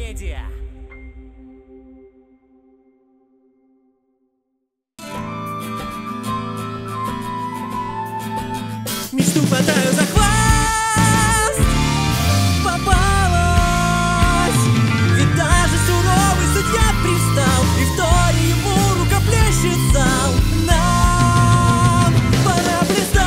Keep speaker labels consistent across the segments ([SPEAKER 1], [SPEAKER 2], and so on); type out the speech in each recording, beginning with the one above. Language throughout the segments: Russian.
[SPEAKER 1] Медиа. Мечту хватаю за хвост, попалась. Ведь даже суровый судья пристал, и в торе ему рукоплещет зал. Нам пора блистать.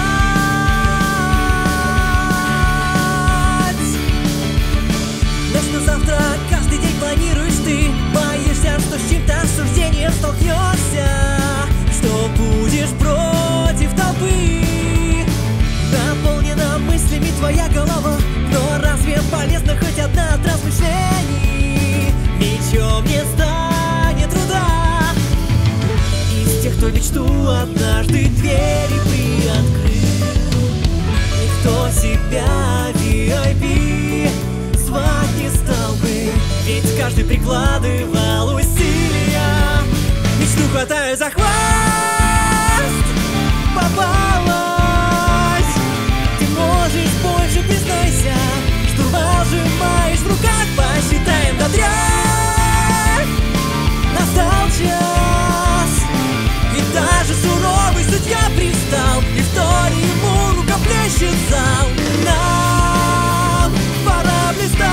[SPEAKER 1] Ночь на завтра, каждый день планируешь ты. Боишься, что с чьим-то осуждением столкнешься, что будешь против толпы. Наполнена мыслями твоя голова, но разве полезна хоть одна от размышлений? Мечом не станет труда. Из тех, кто мечту однажды двери приоткрыл, никто себя VIP звать не стал бы, ведь каждый прикладывал усилия. Мечту хватаю за хвост, попалась. Можешь больше, признайся, штурвал сжимаешь в руках. Посчитаем до 3. Настал час. И даже суровый судья пристал, и в торе ему рукоплещет зал. Нам пора блистать.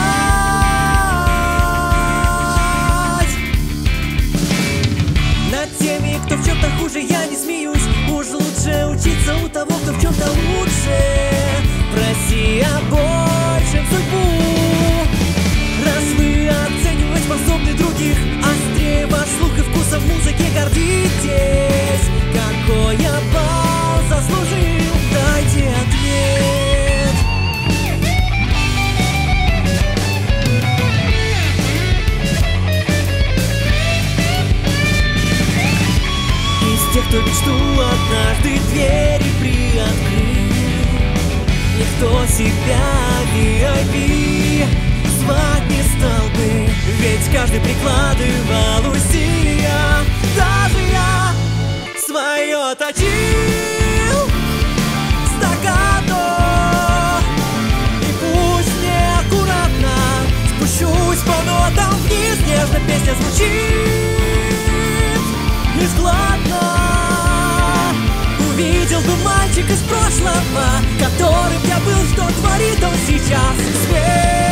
[SPEAKER 1] Над теми, кто в чем-то хуже, я не смеюсь. Уж лучше учиться у того, кто в чем-то лучше. Проси о большем судьбу. Раз вы оценивать способны других, острее ваш слух и вкусом в музыке гордитесь. Какой я балл заслужил? Дайте ответ. Из тех, кто мечту однажды двери приоткрыл, никто себя VIP звать не стал бы, ведь каждый прикладывал усилия. Даже я свое точил стаккато, и пусть неаккуратно спущусь по нотам вниз, нежно песня звучит нескладно. Увидел бы мальчик из прошлого, которым я был, что творит он сейчас. Свет